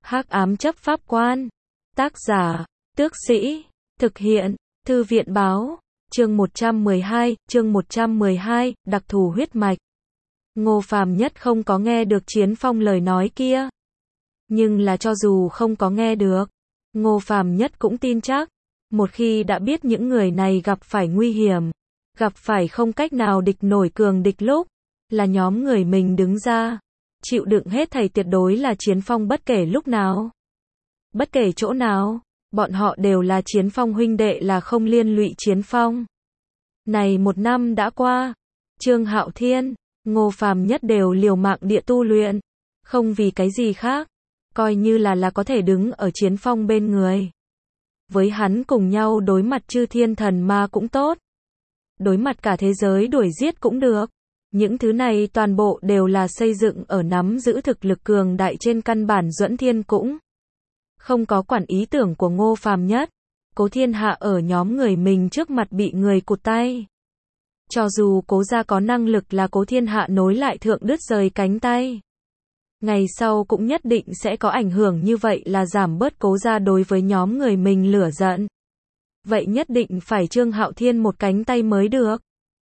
Hắc ám chấp pháp quan. Tác giả, Tước Sĩ. Thực hiện, Thư viện báo. Chương 112, đặc thù huyết mạch. Ngô Phàm Nhất không có nghe được Chiến Phong lời nói kia. Nhưng là cho dù không có nghe được, Ngô Phàm Nhất cũng tin chắc. Một khi đã biết những người này gặp phải nguy hiểm, gặp phải không cách nào địch nổi cường địch lúc, là nhóm người mình đứng ra, chịu đựng hết thảy tuyệt đối là Chiến Phong bất kể lúc nào. Bất kể chỗ nào, bọn họ đều là Chiến Phong huynh đệ là không liên lụy Chiến Phong. Này một năm đã qua, Trương Hạo Thiên, Ngô Phàm Nhất đều liều mạng địa tu luyện, không vì cái gì khác, coi như là có thể đứng ở Chiến Phong bên người. Với hắn cùng nhau đối mặt chư thiên thần ma cũng tốt, đối mặt cả thế giới đuổi giết cũng được. Những thứ này toàn bộ đều là xây dựng ở nắm giữ thực lực cường đại trên căn bản. Duẫn Thiên cũng không có quản ý tưởng của Ngô Phàm Nhất. Cố Thiên Hạ ở nhóm người mình trước mặt bị người cụt tay. Cho dù Cố gia có năng lực là Cố Thiên Hạ nối lại thượng đứt rời cánh tay, ngày sau cũng nhất định sẽ có ảnh hưởng, như vậy là giảm bớt Cố gia đối với nhóm người mình lửa giận. Vậy nhất định phải Trương Hạo Thiên một cánh tay mới được.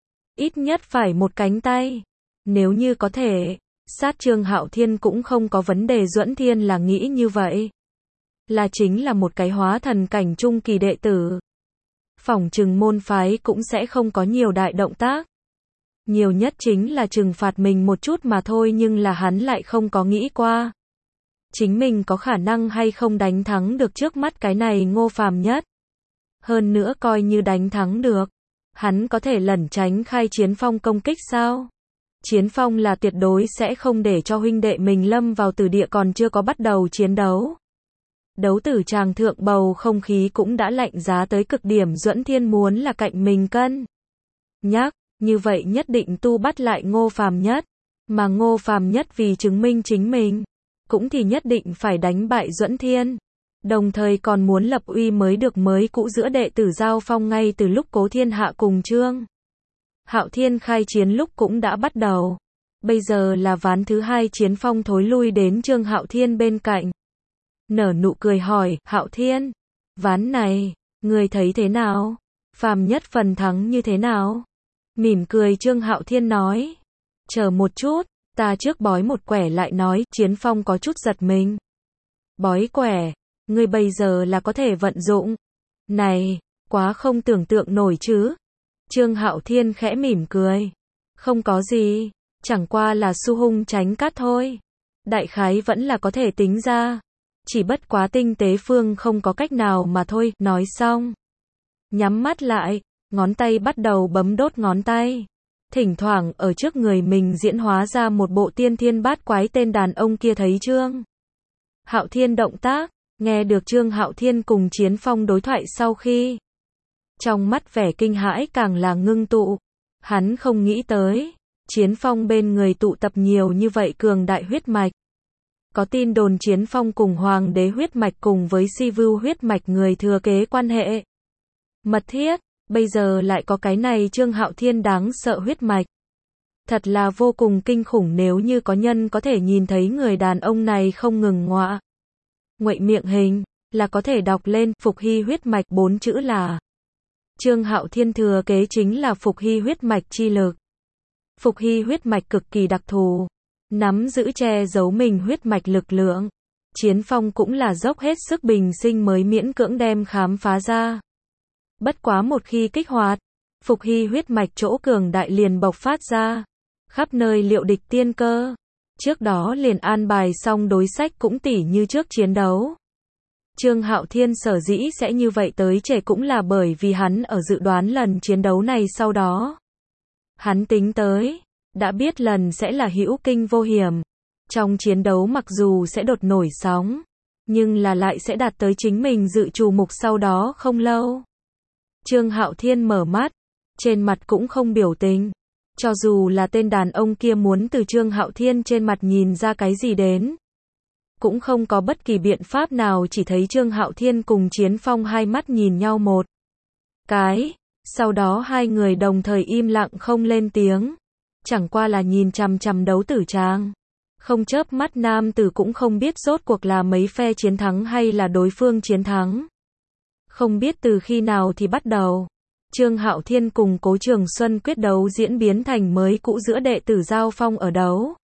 Ít nhất phải một cánh tay. Nếu như có thể, sát Trương Hạo Thiên cũng không có vấn đề. Duẫn Thiên là nghĩ như vậy. Là chính là một cái hóa thần cảnh trung kỳ đệ tử. Phỏng chừng môn phái cũng sẽ không có nhiều đại động tác. Nhiều nhất chính là trừng phạt mình một chút mà thôi, nhưng là hắn lại không có nghĩ qua chính mình có khả năng hay không đánh thắng được trước mắt cái này Ngô Phàm Nhất. Hơn nữa coi như đánh thắng được, hắn có thể lẩn tránh khai Chiến Phong công kích sao? Chiến Phong là tuyệt đối sẽ không để cho huynh đệ mình lâm vào tử địa, còn chưa có bắt đầu chiến đấu. Đấu tử tràng thượng bầu không khí cũng đã lạnh giá tới cực điểm. Duẫn Thiên muốn là cạnh mình cân nhắc, như vậy nhất định tu bắt lại Ngô Phàm Nhất. Mà Ngô Phàm Nhất vì chứng minh chính mình, cũng thì nhất định phải đánh bại Duẫn Thiên. Đồng thời còn muốn lập uy mới được. Mới cũ giữa đệ tử giao phong ngay từ lúc Cố Thiên Hạ cùng Trương Hạo Thiên khai chiến lúc cũng đã bắt đầu. Bây giờ là ván thứ hai. Chiến Phong thối lui đến Trương Hạo Thiên bên cạnh, nở nụ cười hỏi, Hạo Thiên, ván này, ngươi thấy thế nào? Phàm Nhất phần thắng như thế nào? Mỉm cười Trương Hạo Thiên nói, chờ một chút, ta trước bói một quẻ lại nói. Chiến Phong có chút giật mình. Bói quẻ? Ngươi bây giờ là có thể vận dụng? Này, quá không tưởng tượng nổi chứ? Trương Hạo Thiên khẽ mỉm cười. Không có gì, chẳng qua là xu hung tránh cát thôi. Đại khái vẫn là có thể tính ra. Chỉ bất quá tinh tế phương không có cách nào mà thôi. Nói xong, nhắm mắt lại, ngón tay bắt đầu bấm đốt ngón tay. Thỉnh thoảng ở trước người mình diễn hóa ra một bộ tiên thiên bát quái. Tên đàn ông kia thấy Trương Hạo Thiên động tác, nghe được Trương Hạo Thiên cùng Chiến Phong đối thoại sau khi, trong mắt vẻ kinh hãi càng là ngưng tụ. Hắn không nghĩ tới, Chiến Phong bên người tụ tập nhiều như vậy cường đại huyết mạch. Có tin đồn Chiến Phong cùng Hoàng đế huyết mạch cùng với Si Vưu huyết mạch người thừa kế quan hệ mật thiết, bây giờ lại có cái này Trương Hạo Thiên đáng sợ huyết mạch. Thật là vô cùng kinh khủng. Nếu như có nhân có thể nhìn thấy người đàn ông này không ngừng nguậy miệng hình, là có thể đọc lên Phục Hy huyết mạch 4 chữ là. Trương Hạo Thiên thừa kế chính là Phục Hy huyết mạch chi lực. Phục Hy huyết mạch cực kỳ đặc thù, nắm giữ che giấu mình huyết mạch lực lượng. Chiến Phong cũng là dốc hết sức bình sinh mới miễn cưỡng đem khám phá ra. Bất quá một khi kích hoạt, Phục Hy huyết mạch chỗ cường đại liền bộc phát ra, khắp nơi liệu địch tiên cơ. Trước đó liền an bài xong đối sách cũng tỉ như trước chiến đấu. Trương Hạo Thiên sở dĩ sẽ như vậy tới trễ cũng là bởi vì hắn ở dự đoán lần chiến đấu này sau đó. Hắn tính tới, đã biết lần sẽ là hữu kinh vô hiểm. Trong chiến đấu mặc dù sẽ đột nổi sóng, nhưng là lại sẽ đạt tới chính mình dự trù mục sau đó không lâu. Trương Hạo Thiên mở mắt, trên mặt cũng không biểu tình. Cho dù là tên đàn ông kia muốn từ Trương Hạo Thiên trên mặt nhìn ra cái gì đến, cũng không có bất kỳ biện pháp nào. Chỉ thấy Trương Hạo Thiên cùng Chiến Phong hai mắt nhìn nhau một cái, sau đó hai người đồng thời im lặng không lên tiếng, chẳng qua là nhìn chằm chằm đấu tử tràng. Không chớp mắt nam tử cũng không biết rốt cuộc là mấy phe chiến thắng hay là đối phương chiến thắng. Không biết từ khi nào thì bắt đầu, Trương Hạo Thiên cùng Cố Trường Xuân quyết đấu diễn biến thành mới cũ giữa đệ tử giao phong ở đấu.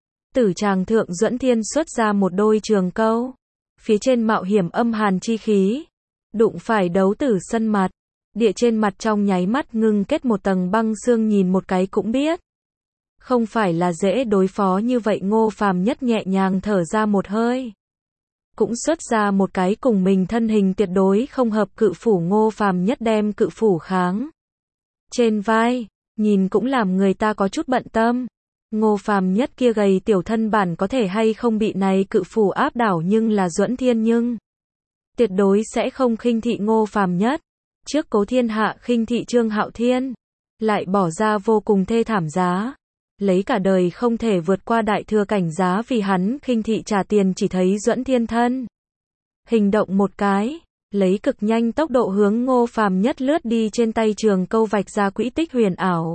Tử tràng thượng Duẫn Thiên xuất ra một đôi trường câu. Phía trên mạo hiểm âm hàn chi khí. Đụng phải đấu tử sân mặt. Địa trên mặt trong nháy mắt ngưng kết một tầng băng xương, nhìn một cái cũng biết. Không phải là dễ đối phó như vậy. Ngô Phàm Nhất nhẹ nhàng thở ra một hơi. Cũng xuất ra một cái cùng mình thân hình tuyệt đối không hợp cự phủ. Ngô Phàm Nhất đem cự phủ kháng trên vai, nhìn cũng làm người ta có chút bận tâm. Ngô Phàm Nhất kia gầy tiểu thân bản có thể hay không bị này cự phủ áp đảo, nhưng là Duẫn Thiên nhưng tuyệt đối sẽ không khinh thị Ngô Phàm Nhất. Trước Cố Thiên Hạ khinh thị Trương Hạo Thiên, lại bỏ ra vô cùng thê thảm giá, lấy cả đời không thể vượt qua đại thừa cảnh giá vì hắn khinh thị trả tiền. Chỉ thấy Duẫn Thiên thân hình động một cái, lấy cực nhanh tốc độ hướng Ngô Phàm Nhất lướt đi, trên tay trường câu vạch ra quỹ tích huyền ảo.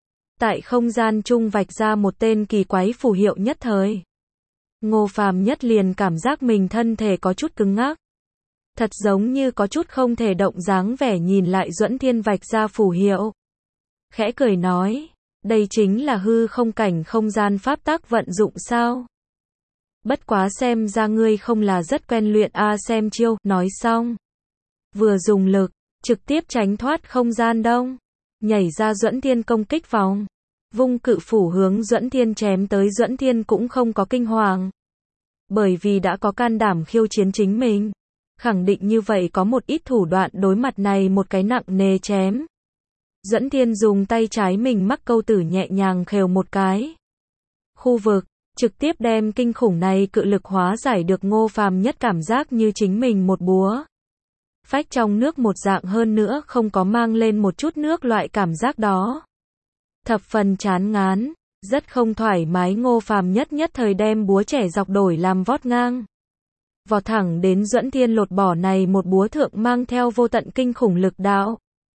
Tại không gian chung vạch ra một tên kỳ quái phù hiệu, nhất thời Ngô Phàm Nhất liền cảm giác mình thân thể có chút cứng ngắc, thật giống như có chút không thể động dáng vẻ. Nhìn lại Duẫn Thiên vạch ra phù hiệu, khẽ cười nói, đây chính là hư không cảnh không gian pháp tắc vận dụng sao? Bất quá xem ra ngươi không là rất quen luyện a. Xem chiêu. Nói xong, vừa dùng lực trực tiếp tránh thoát không gian đông, nhảy ra Duẫn Thiên công kích vòng, vung cự phủ hướng Duẫn Thiên chém tới. Duẫn Thiên cũng không có kinh hoàng, bởi vì đã có can đảm khiêu chiến chính mình, khẳng định như vậy có một ít thủ đoạn đối mặt này một cái nặng nề chém. Duẫn Thiên dùng tay trái mình mắc câu tử nhẹ nhàng khều một cái khu vực, trực tiếp đem kinh khủng này cự lực hóa giải được. Ngô Phàm Nhất cảm giác như chính mình một búa phách trong nước một dạng, hơn nữa không có mang lên một chút nước loại cảm giác đó. Thập phần chán ngán, rất không thoải mái. Ngô Phàm Nhất nhất thời đem búa trẻ dọc đổi làm vót ngang, vọt thẳng đến Duẫn Thiên. Lột bỏ này một búa thượng mang theo vô tận kinh khủng lực đạo.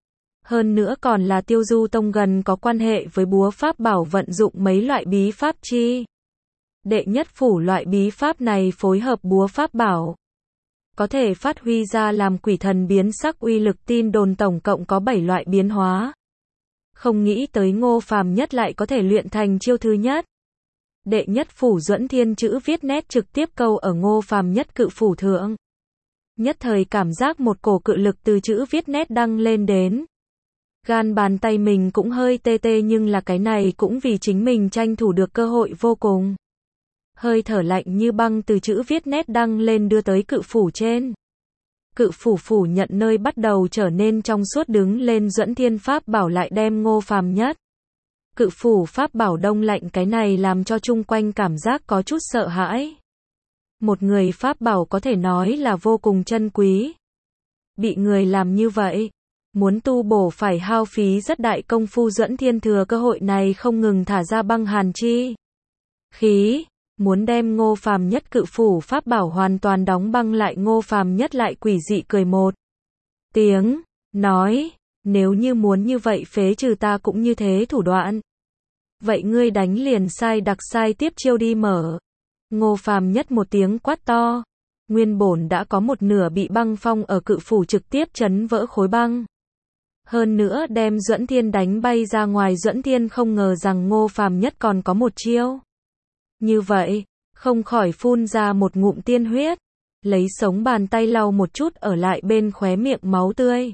Hơn nữa còn là Tiêu Du Tông gần có quan hệ với búa pháp bảo, vận dụng mấy loại bí pháp chi. Đệ nhất phủ loại bí pháp này phối hợp búa pháp bảo, có thể phát huy ra làm quỷ thần biến sắc uy lực. Tin đồn tổng cộng có 7 loại biến hóa. Không nghĩ tới Ngô Phàm Nhất lại có thể luyện thành chiêu thứ nhất. Đệ nhất phủ Duẫn Thiên chữ viết nét trực tiếp câu ở Ngô Phàm Nhất cự phủ thượng. Nhất thời cảm giác một cổ cự lực từ chữ viết nét đăng lên đến. Gan bàn tay mình cũng hơi tê tê, nhưng là cái này cũng vì chính mình tranh thủ được cơ hội vô cùng. Hơi thở lạnh như băng từ chữ viết nét đăng lên đưa tới cự phủ trên. Cự phủ phủ nhận nơi bắt đầu trở nên trong suốt đứng lên. Duẫn Thiên pháp bảo lại đem Ngô Phàm Nhất cự phủ pháp bảo đông lạnh, cái này làm cho chung quanh cảm giác có chút sợ hãi. Một người pháp bảo có thể nói là vô cùng chân quý, bị người làm như vậy, muốn tu bổ phải hao phí rất đại công phu. Duẫn Thiên thừa cơ hội này không ngừng thả ra băng hàn chi khí, muốn đem Ngô Phàm Nhất cự phủ pháp bảo hoàn toàn đóng băng lại. Ngô Phàm Nhất lại quỷ dị cười một tiếng, nói, nếu như muốn như vậy phế trừ ta cũng như thế thủ đoạn. Vậy ngươi đánh liền sai đặc sai tiếp chiêu đi mở. Ngô Phàm Nhất một tiếng quát to, nguyên bổn đã có một nửa bị băng phong ở cự phủ trực tiếp chấn vỡ khối băng. Hơn nữa đem Duẫn Thiên đánh bay ra ngoài. Duẫn Thiên không ngờ rằng Ngô Phàm Nhất còn có một chiêu như vậy, không khỏi phun ra một ngụm tiên huyết, lấy sống bàn tay lau một chút ở lại bên khóe miệng máu tươi.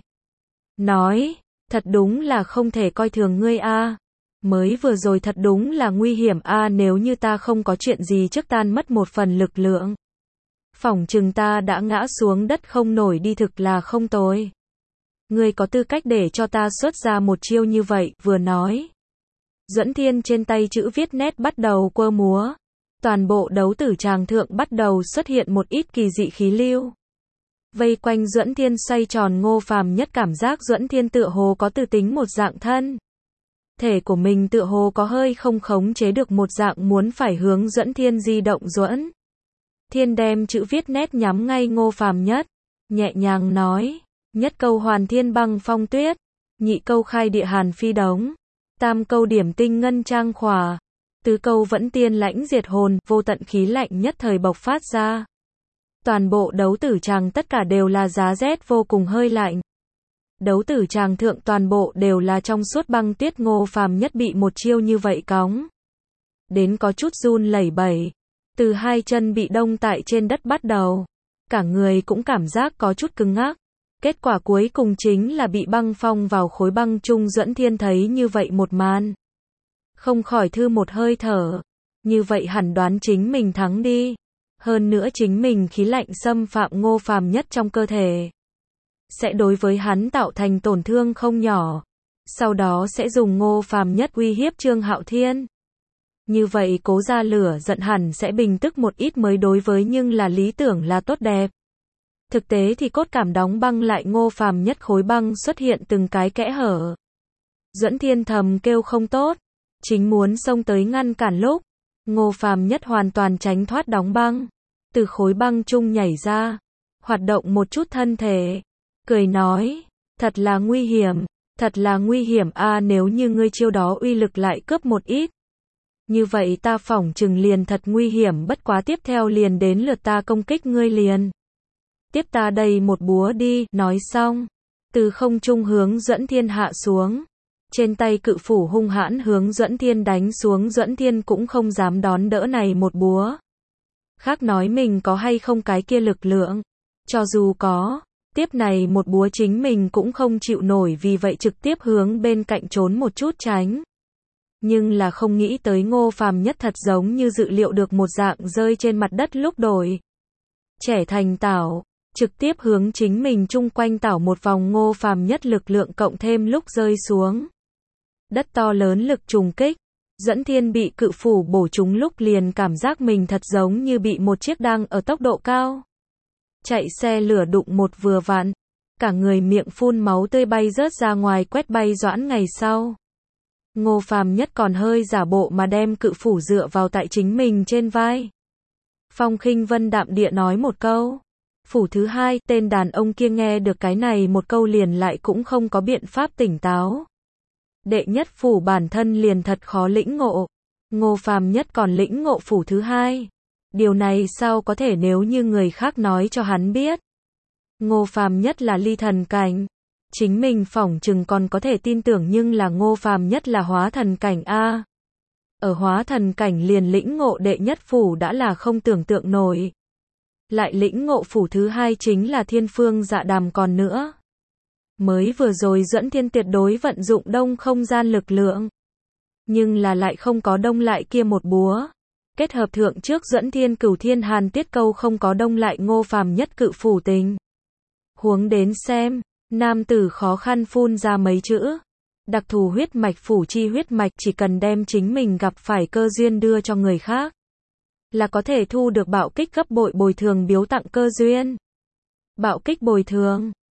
Nói, thật đúng là không thể coi thường ngươi a. Mới vừa rồi thật đúng là nguy hiểm a, nếu như ta không có chuyện gì trước tan mất một phần lực lượng, phỏng chừng ta đã ngã xuống đất không nổi đi, thực là không tồi. Ngươi có tư cách để cho ta xuất ra một chiêu như vậy? Vừa nói, Duẫn Thiên trên tay chữ viết nét bắt đầu quơ múa. Toàn bộ đấu tử tràng thượng bắt đầu xuất hiện một ít kỳ dị khí lưu, vây quanh Duẫn Thiên xoay tròn. Ngô Phàm Nhất cảm giác Duẫn Thiên tựa hồ có tư tính một dạng, thân thể của mình tựa hồ có hơi không khống chế được một dạng, muốn phải hướng Duẫn Thiên di động. Duẫn Thiên đem chữ viết nét nhắm ngay Ngô Phàm Nhất, nhẹ nhàng nói, nhất câu hoàn thiên băng phong tuyết, nhị câu khai địa hàn phi đống, tam câu điểm tinh ngân trang khỏa, Tứ câu vẫn tiên lãnh diệt hồn, vô tận khí lạnh nhất thời bộc phát ra. Toàn bộ đấu tử tràng tất cả đều là giá rét vô cùng hơi lạnh. Đấu tử tràng thượng toàn bộ đều là trong suốt băng tuyết, Ngô Phàm Nhất bị một chiêu như vậy cóng đến có chút run lẩy bẩy. Từ hai chân bị đông tại trên đất bắt đầu, cả người cũng cảm giác có chút cứng ngắc. Kết quả cuối cùng chính là bị băng phong vào khối băng chung. Duẫn Thiên thấy như vậy một màn, không khỏi thư một hơi thở. Như vậy hẳn đoán chính mình thắng đi. Hơn nữa chính mình khí lạnh xâm phạm Ngô Phàm Nhất trong cơ thể, sẽ đối với hắn tạo thành tổn thương không nhỏ. Sau đó sẽ dùng Ngô Phàm Nhất uy hiếp Trương Hạo Thiên. Như vậy Cố Gia lửa giận hẳn sẽ bình tức một ít mới đối với, nhưng là lý tưởng là tốt đẹp. Thực tế thì cốt cảm đóng băng lại, Ngô Phàm Nhất khối băng xuất hiện từng cái kẽ hở. Duẫn Thiên thầm kêu không tốt, chính muốn xông tới ngăn cản lúc, Ngô Phàm Nhất hoàn toàn tránh thoát đóng băng, từ khối băng chung nhảy ra, hoạt động một chút thân thể, cười nói, thật là nguy hiểm a, nếu như ngươi chiêu đó uy lực lại cướp một ít, như vậy ta phỏng chừng liền thật nguy hiểm, bất quá tiếp theo liền đến lượt ta công kích ngươi liền. Tiếp ta đây một búa đi, nói xong, từ không trung hướng Duẫn Thiên hạ xuống. Trên tay cự phủ hung hãn hướng Duẫn Thiên đánh xuống, Duẫn Thiên cũng không dám đón đỡ này một búa. Khác nói mình có hay không cái kia lực lượng, cho dù có, tiếp này một búa chính mình cũng không chịu nổi, vì vậy trực tiếp hướng bên cạnh trốn một chút tránh. Nhưng là không nghĩ tới Ngô Phàm Nhất thật giống như dự liệu được một dạng, rơi trên mặt đất lúc đổi trẻ thành tảo, trực tiếp hướng chính mình chung quanh tảo một vòng. Ngô Phàm Nhất lực lượng cộng thêm lúc rơi xuống đất to lớn lực trùng kích, Duẫn Thiên bị cự phủ bổ trúng lúc liền cảm giác mình thật giống như bị một chiếc đang ở tốc độ cao chạy xe lửa đụng một vừa vặn, cả người miệng phun máu tươi bay rớt ra ngoài, quét bay Doãn Ngày sau. Ngô Phàm Nhất còn hơi giả bộ mà đem cự phủ dựa vào tại chính mình trên vai. Phong Khinh Vân đạm địa nói một câu. Phủ thứ hai, tên đàn ông kia nghe được cái này một câu liền lại cũng không có biện pháp tỉnh táo. Đệ nhất phủ bản thân liền thật khó lĩnh ngộ. Ngô Phàm Nhất còn lĩnh ngộ phủ thứ hai. Điều này sao có thể, nếu như người khác nói cho hắn biết Ngô Phàm Nhất là ly thần cảnh, chính mình phỏng chừng còn có thể tin tưởng, nhưng là Ngô Phàm Nhất là hóa thần cảnh a. Ở hóa thần cảnh liền lĩnh ngộ đệ nhất phủ đã là không tưởng tượng nổi. Lại lĩnh ngộ phủ thứ hai chính là Thiên Phương Dạ Đàm còn nữa. Mới vừa rồi Duẫn Thiên tuyệt đối vận dụng đông không gian lực lượng, nhưng là lại không có đông lại kia một búa. Kết hợp thượng trước Duẫn Thiên Cửu Thiên Hàn Tiết Câu không có đông lại Ngô Phàm Nhất cự phủ tình huống đến xem, nam tử khó khăn phun ra mấy chữ. Đặc thù huyết mạch, phủ chi huyết mạch, chỉ cần đem chính mình gặp phải cơ duyên đưa cho người khác, là có thể thu được bạo kích gấp bội bồi thường biếu tặng cơ duyên. Bạo kích bồi thường,